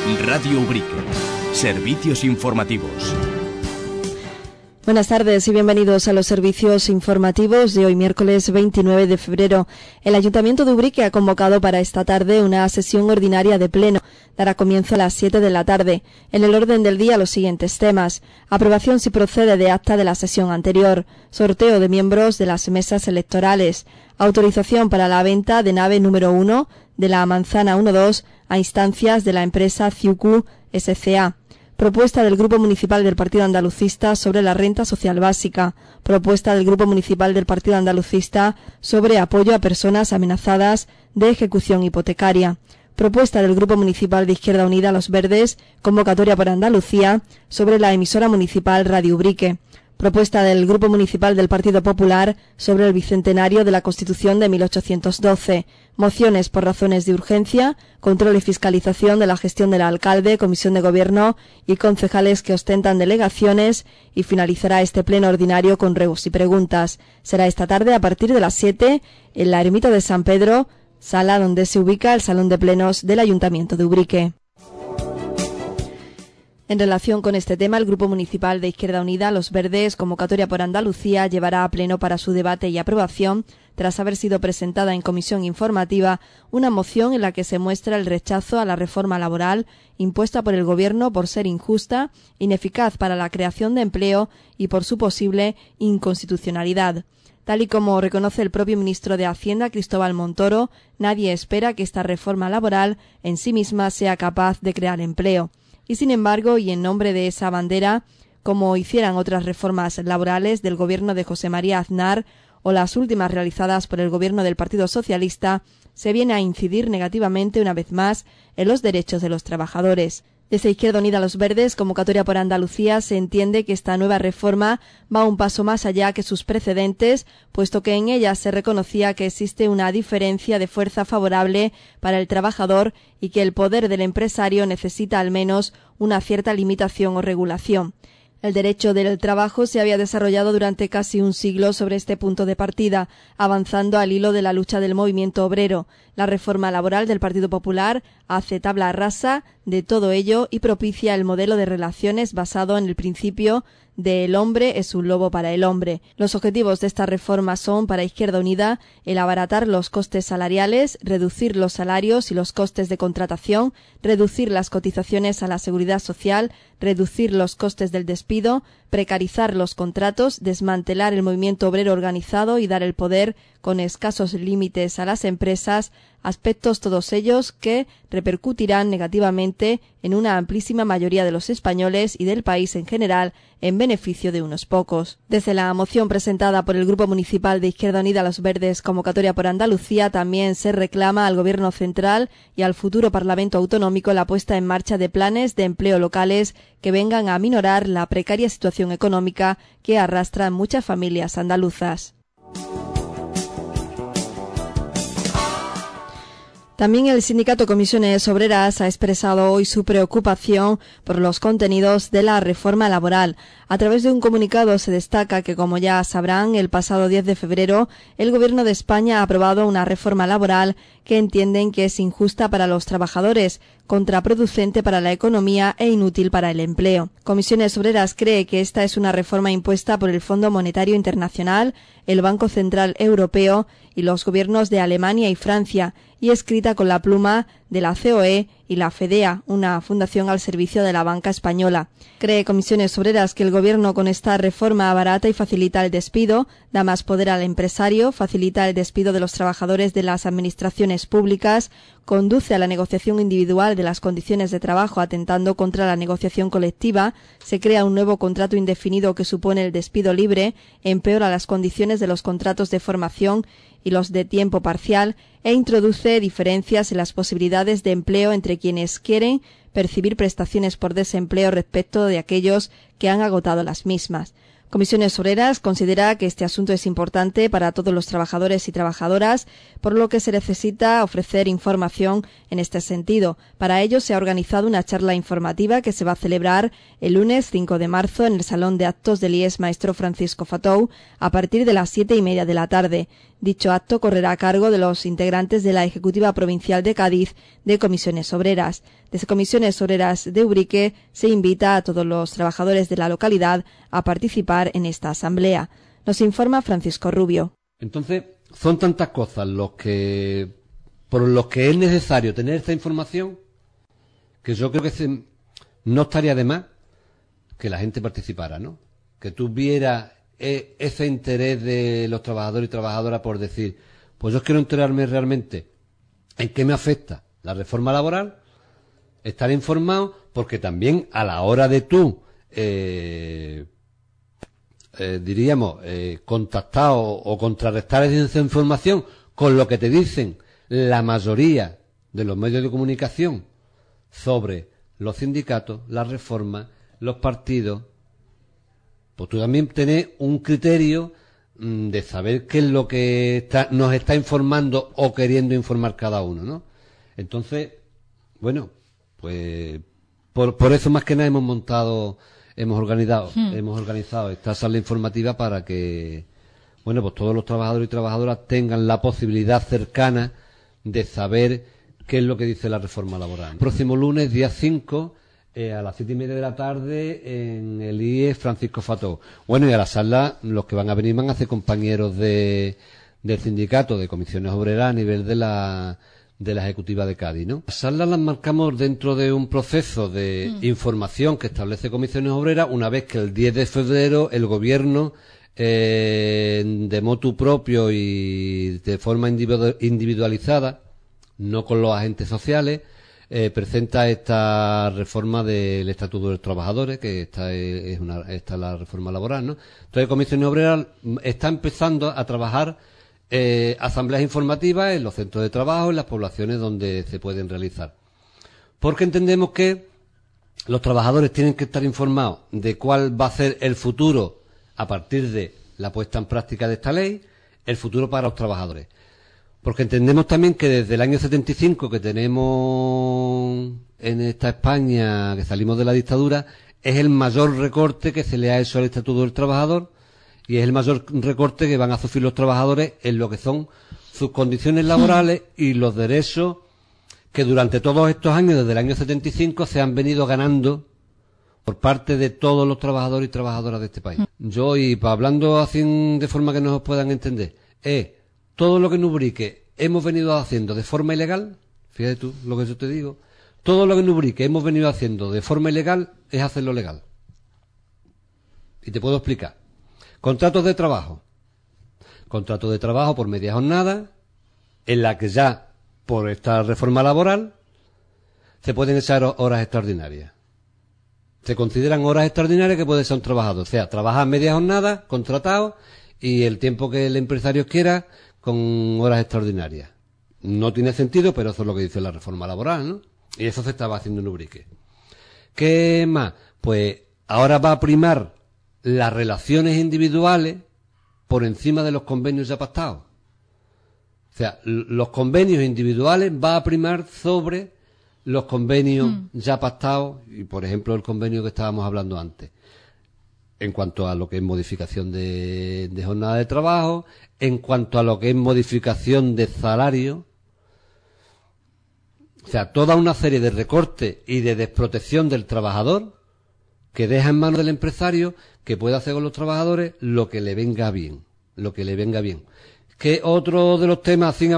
Radio Ubrique. Servicios informativos. Buenas tardes y bienvenidos a los servicios informativos de hoy, miércoles 29 de febrero. El Ayuntamiento de Ubrique ha convocado para esta tarde una sesión ordinaria de pleno. Dará comienzo a las 7 de la tarde. En el orden del día, los siguientes temas: aprobación si procede de acta de la sesión anterior, sorteo de miembros de las mesas electorales, autorización para la venta de nave número 1 de la Manzana 1-2 a instancias de la empresa Ciucu S.C.A., propuesta del Grupo Municipal del Partido Andalucista sobre la renta social básica, propuesta del Grupo Municipal del Partido Andalucista sobre apoyo a personas amenazadas de ejecución hipotecaria, propuesta del Grupo Municipal de Izquierda Unida Los Verdes, convocatoria por Andalucía sobre la emisora municipal Radio Ubrique, propuesta del Grupo Municipal del Partido Popular sobre el bicentenario de la Constitución de 1812, mociones por razones de urgencia, control y fiscalización de la gestión del alcalde, comisión de gobierno y concejales que ostentan delegaciones, y finalizará este pleno ordinario con ruegos y preguntas. Será esta tarde a partir de las 7 en la Ermita de San Pedro, sala donde se ubica el Salón de Plenos del Ayuntamiento de Ubrique. En relación con este tema, el Grupo Municipal de Izquierda Unida Los Verdes, convocatoria por Andalucía, llevará a pleno para su debate y aprobación, tras haber sido presentada en comisión informativa, una moción en la que se muestra el rechazo a la reforma laboral impuesta por el Gobierno por ser injusta, ineficaz para la creación de empleo y por su posible inconstitucionalidad. Tal y como reconoce el propio ministro de Hacienda, Cristóbal Montoro, nadie espera que esta reforma laboral en sí misma sea capaz de crear empleo. Y sin embargo, y en nombre de esa bandera, como hicieran otras reformas laborales del gobierno de José María Aznar o las últimas realizadas por el gobierno del Partido Socialista, se viene a incidir negativamente una vez más en los derechos de los trabajadores. Desde Izquierda Unida Los Verdes, convocatoria por Andalucía, se entiende que esta nueva reforma va un paso más allá que sus precedentes, puesto que en ella se reconocía que existe una diferencia de fuerza favorable para el trabajador y que el poder del empresario necesita al menos una cierta limitación o regulación. El derecho del trabajo se había desarrollado durante casi un siglo sobre este punto de partida, avanzando al hilo de la lucha del movimiento obrero. La reforma laboral del Partido Popular hace tabla rasa de todo ello y propicia el modelo de relaciones basado en el principio de el hombre es un lobo para el hombre. Los objetivos de esta reforma son, para Izquierda Unida, el abaratar los costes salariales, reducir los salarios y los costes de contratación, reducir las cotizaciones a la seguridad social, reducir los costes del despido, precarizar los contratos, desmantelar el movimiento obrero organizado y dar el poder con escasos límites a las empresas, aspectos todos ellos que repercutirán negativamente en una amplísima mayoría de los españoles y del país en general en beneficio de unos pocos. Desde la moción presentada por el Grupo Municipal de Izquierda Unida Los Verdes, convocatoria por Andalucía, también se reclama al Gobierno central y al futuro Parlamento Autonómico la puesta en marcha de planes de empleo locales que vengan a aminorar la precaria situación económica que arrastran muchas familias andaluzas. También el sindicato Comisiones Obreras ha expresado hoy su preocupación por los contenidos de la reforma laboral. A través de un comunicado se destaca que, como ya sabrán, el pasado 10 de febrero el Gobierno de España ha aprobado una reforma laboral que entienden que es injusta para los trabajadores, contraproducente para la economía e inútil para el empleo. Comisiones Obreras cree que esta es una reforma impuesta por el Fondo Monetario Internacional, el Banco Central Europeo y los gobiernos de Alemania y Francia, y escrita con la pluma de la COE y la FEDEA, una fundación al servicio de la banca española. Cree Comisiones Obreras que el Gobierno con esta reforma abarata y facilita el despido, da más poder al empresario, facilita el despido de los trabajadores de las administraciones públicas, conduce a la negociación individual de las condiciones de trabajo atentando contra la negociación colectiva, se crea un nuevo contrato indefinido que supone el despido libre, empeora las condiciones de los contratos de formación y los de tiempo parcial e introduce diferencias en las posibilidades de empleo entre quienes quieren percibir prestaciones por desempleo respecto de aquellos que han agotado las mismas. Comisiones Obreras considera que este asunto es importante para todos los trabajadores y trabajadoras, por lo que se necesita ofrecer información en este sentido. Para ello se ha organizado una charla informativa que se va a celebrar el lunes 5 de marzo en el Salón de Actos del IES Maestro Francisco Fatou a partir de las 7:30 de la tarde. Dicho acto correrá a cargo de los integrantes de la Ejecutiva Provincial de Cádiz de Comisiones Obreras. Desde Comisiones Obreras de Ubrique se invita a todos los trabajadores de la localidad a participar en esta asamblea. Nos informa Francisco Rubio. Entonces, son tantas cosas por los que es necesario tener esta información, que yo creo que no estaría de más que la gente participara, ¿no? Que tuviera ese interés de los trabajadores y trabajadoras por decir, pues yo quiero enterarme realmente en qué me afecta la reforma laboral, estar informado, porque también a la hora de tú, contactar o contrarrestar esa información con lo que te dicen la mayoría de los medios de comunicación sobre los sindicatos, las reformas, los partidos, pues tú también tenés un criterio de saber qué es lo que nos está informando o queriendo informar cada uno, ¿no? Entonces, bueno, pues por eso más que nada hemos organizado esta sala informativa para que, bueno, pues todos los trabajadores y trabajadoras tengan la posibilidad cercana de saber qué es lo que dice la reforma laboral. Próximo lunes, día 5, a las 7:30 de la tarde en el IE Francisco Fató. Bueno, y a la sala los que van a venir van a ser compañeros del sindicato de comisiones obreras a nivel de la Ejecutiva de Cádiz, ¿no? Las salas las marcamos dentro de un proceso de información que establece Comisiones Obreras, una vez que el 10 de febrero el Gobierno, de motu propio y de forma individualizada, no con los agentes sociales, presenta esta reforma del Estatuto de los Trabajadores, que esta es la reforma laboral, ¿no? Entonces, Comisiones Obreras está empezando a trabajar asambleas informativas en los centros de trabajo, en las poblaciones donde se pueden realizar. Porque entendemos que los trabajadores tienen que estar informados de cuál va a ser el futuro a partir de la puesta en práctica de esta ley, el futuro para los trabajadores. Porque entendemos también que desde el año 75 que tenemos en esta España, que salimos de la dictadura, es el mayor recorte que se le ha hecho al Estatuto del Trabajador y es el mayor recorte que van a sufrir los trabajadores en lo que son sus condiciones laborales y los derechos que durante todos estos años, desde el año 75, se han venido ganando por parte de todos los trabajadores y trabajadoras de este país. Yo, y hablando así de forma que nos puedan entender, todo lo que en Ubrique hemos venido haciendo de forma ilegal, fíjate tú lo que yo te digo, todo lo que en Ubrique hemos venido haciendo de forma ilegal es hacerlo legal. Y te puedo explicar. Contratos de trabajo por media jornada, en la que ya, por esta reforma laboral, se pueden echar horas extraordinarias. Se consideran horas extraordinarias que puede ser un trabajador. O sea, trabaja media jornada, contratado, y el tiempo que el empresario quiera, con horas extraordinarias. No tiene sentido, pero eso es lo que dice la reforma laboral, ¿no? Y eso se estaba haciendo en Ubrique. ¿Qué más? Pues ahora va a primar las relaciones individuales por encima de los convenios ya pactados. O sea, los convenios individuales va a primar sobre los convenios ya pactados y, por ejemplo, el convenio que estábamos hablando antes. En cuanto a lo que es modificación de jornada de trabajo, en cuanto a lo que es modificación de salario. O sea, toda una serie de recortes y de desprotección del trabajador que deja en manos del empresario que pueda hacer con los trabajadores lo que le venga bien. Que otro de los temas, sin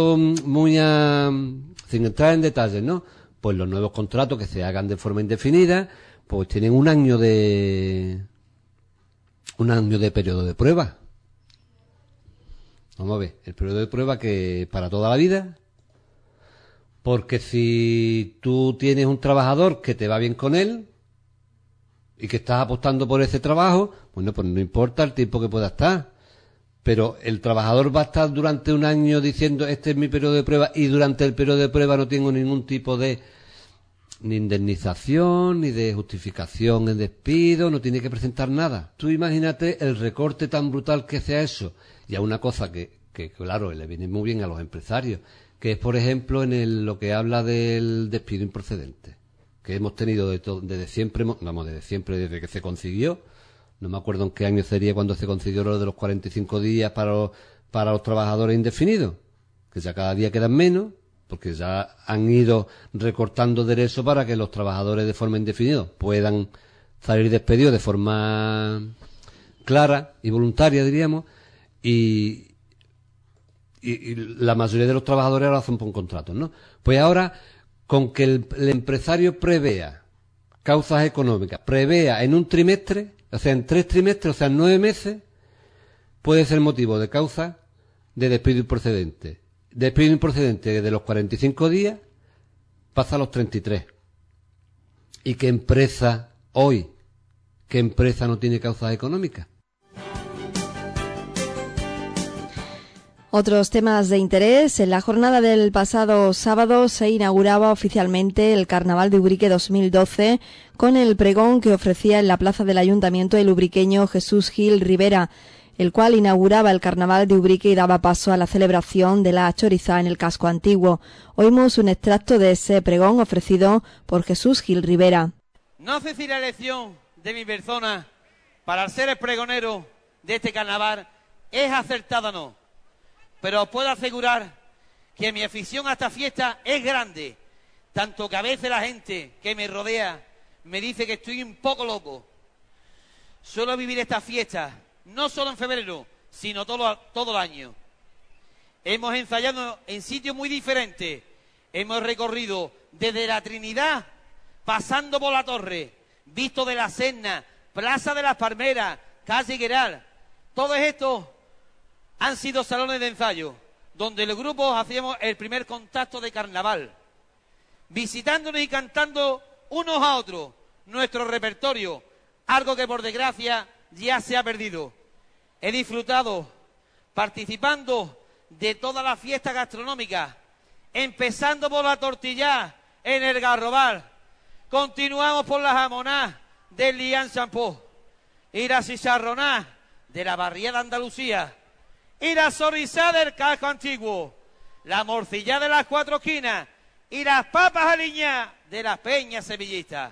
entrar en detalles, ¿no? Pues los nuevos contratos que se hagan de forma indefinida, pues tienen un año de periodo de prueba. Vamos a ver, el periodo de prueba que para toda la vida, porque si tú tienes un trabajador que te va bien con él y que estás apostando por ese trabajo, bueno, pues no importa el tiempo que pueda estar, pero el trabajador va a estar durante un año diciendo este es mi periodo de prueba y durante el periodo de prueba no tengo ningún tipo de ni indemnización, ni de justificación en despido, no tiene que presentar nada. Tú imagínate el recorte tan brutal que se ha hecho. Y a una cosa que claro, le viene muy bien a los empresarios, que es, por ejemplo, lo que habla del despido improcedente, que hemos tenido desde siempre, desde que se consiguió. No me acuerdo en qué año sería cuando se consiguió lo de los 45 días para para los trabajadores indefinidos, que ya cada día quedan menos, porque ya han ido recortando derechos para que los trabajadores de forma indefinida puedan salir despedidos de forma clara y voluntaria, diríamos, y la mayoría de los trabajadores lo hacen por contratos, ¿no? Pues ahora, con que el empresario prevea causas económicas, prevea en un trimestre, o sea, en 3 trimestres, o sea, en 9 meses, puede ser motivo de causa de despido improcedente. Despido improcedente de los 45 días pasa a los 33. ¿Y qué empresa hoy, qué empresa no tiene causas económicas? Otros temas de interés. En la jornada del pasado sábado se inauguraba oficialmente el Carnaval de Ubrique 2012 con el pregón que ofrecía en la plaza del Ayuntamiento el ubriqueño Jesús Gil Rivera, el cual inauguraba el Carnaval de Ubrique y daba paso a la celebración de la chorizá en el casco antiguo. Oímos un extracto de ese pregón ofrecido por Jesús Gil Rivera. No sé si la elección de mi persona para ser el pregonero de este carnaval es acertada o no, pero os puedo asegurar que mi afición a esta fiesta es grande, tanto que a veces la gente que me rodea me dice que estoy un poco loco. Suelo vivir esta fiesta no solo en febrero, sino todo el año. Hemos ensayado en sitios muy diferentes. Hemos recorrido desde la Trinidad, pasando por la Torre, visto de la Serna, Plaza de las Palmeras, Calle Gueral. Todos estos han sido salones de ensayo, donde los grupos hacíamos el primer contacto de carnaval, visitándonos y cantando unos a otros nuestro repertorio, algo que por desgracia ya se ha perdido. He disfrutado participando de todas las fiestas gastronómicas, empezando por la tortilla en el Garrobal, continuamos por la jamoná del Lian Champó, y la chicharroná de la barriada Andalucía, y la zorizá del casco antiguo, la morcilla de las 4 esquinas y las papas aliñadas de las peñas sevillistas.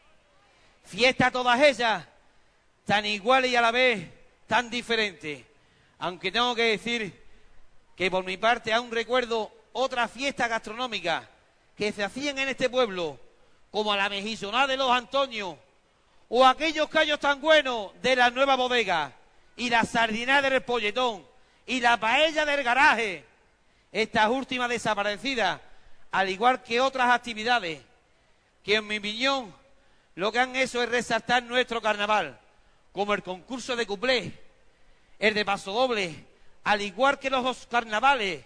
Fiestas todas ellas tan iguales y a la vez tan diferentes, aunque tengo que decir que por mi parte aún recuerdo otras fiestas gastronómicas que se hacían en este pueblo, como la mejillonada de los Antonios, o aquellos callos tan buenos de la nueva bodega, y la sardinada del Polletón, y la paella del garaje. Estas últimas desaparecidas, al igual que otras actividades, que en mi opinión lo que han hecho es resaltar nuestro carnaval, como el concurso de cuplé, el de pasodoble, al igual que los carnavales,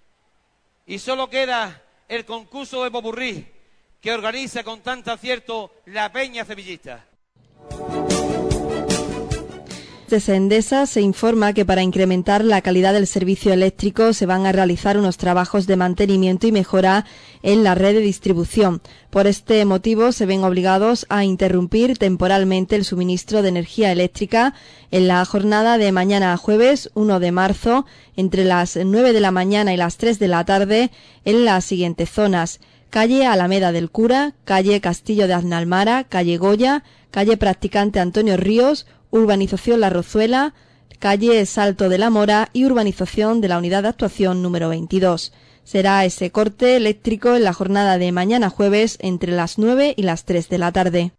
y solo queda el concurso de popurrí, que organiza con tanto acierto la peña sevillista. Desde Endesa se informa que para incrementar la calidad del servicio eléctrico se van a realizar unos trabajos de mantenimiento y mejora en la red de distribución. Por este motivo se ven obligados a interrumpir temporalmente el suministro de energía eléctrica en la jornada de mañana a jueves 1 de marzo entre las 9 de la mañana y las 3 de la tarde en las siguientes zonas: calle Alameda del Cura, calle Castillo de Aznalmara, calle Goya, calle Practicante Antonio Ríos, urbanización La Rozuela, calle Salto de la Mora y urbanización de la Unidad de Actuación número 22. Será ese corte eléctrico en la jornada de mañana jueves entre las 9 y las 3 de la tarde.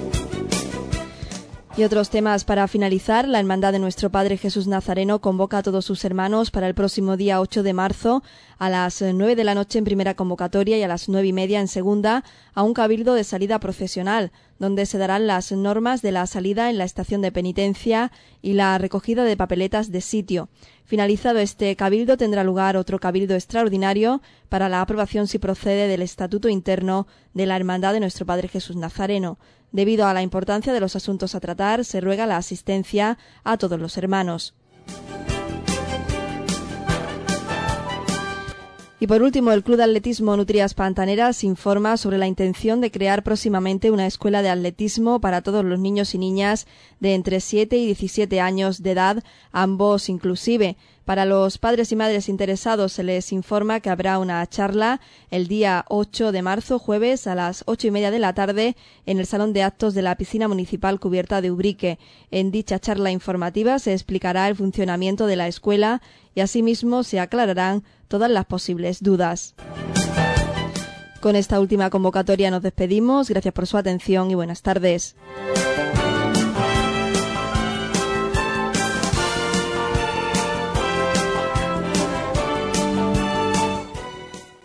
Y otros temas para finalizar. La Hermandad de Nuestro Padre Jesús Nazareno convoca a todos sus hermanos para el próximo día 8 de marzo a las 9 de la noche en primera convocatoria y a las 9:30 en segunda a un cabildo de salida procesional, donde se darán las normas de la salida en la estación de penitencia y la recogida de papeletas de sitio. Finalizado este cabildo tendrá lugar otro cabildo extraordinario para la aprobación, si procede, del Estatuto Interno de la Hermandad de Nuestro Padre Jesús Nazareno. Debido a la importancia de los asuntos a tratar, se ruega la asistencia a todos los hermanos. Y por último, el Club de Atletismo Nutrias Pantaneras informa sobre la intención de crear próximamente una escuela de atletismo para todos los niños y niñas de entre 7 y 17 años de edad, ambos inclusive. Para los padres y madres interesados se les informa que habrá una charla el día 8 de marzo, jueves, a las 8:30 de la tarde en el Salón de Actos de la Piscina Municipal Cubierta de Ubrique. En dicha charla informativa se explicará el funcionamiento de la escuela y asimismo se aclararán todas las posibles dudas. Con esta última convocatoria nos despedimos. Gracias por su atención y buenas tardes.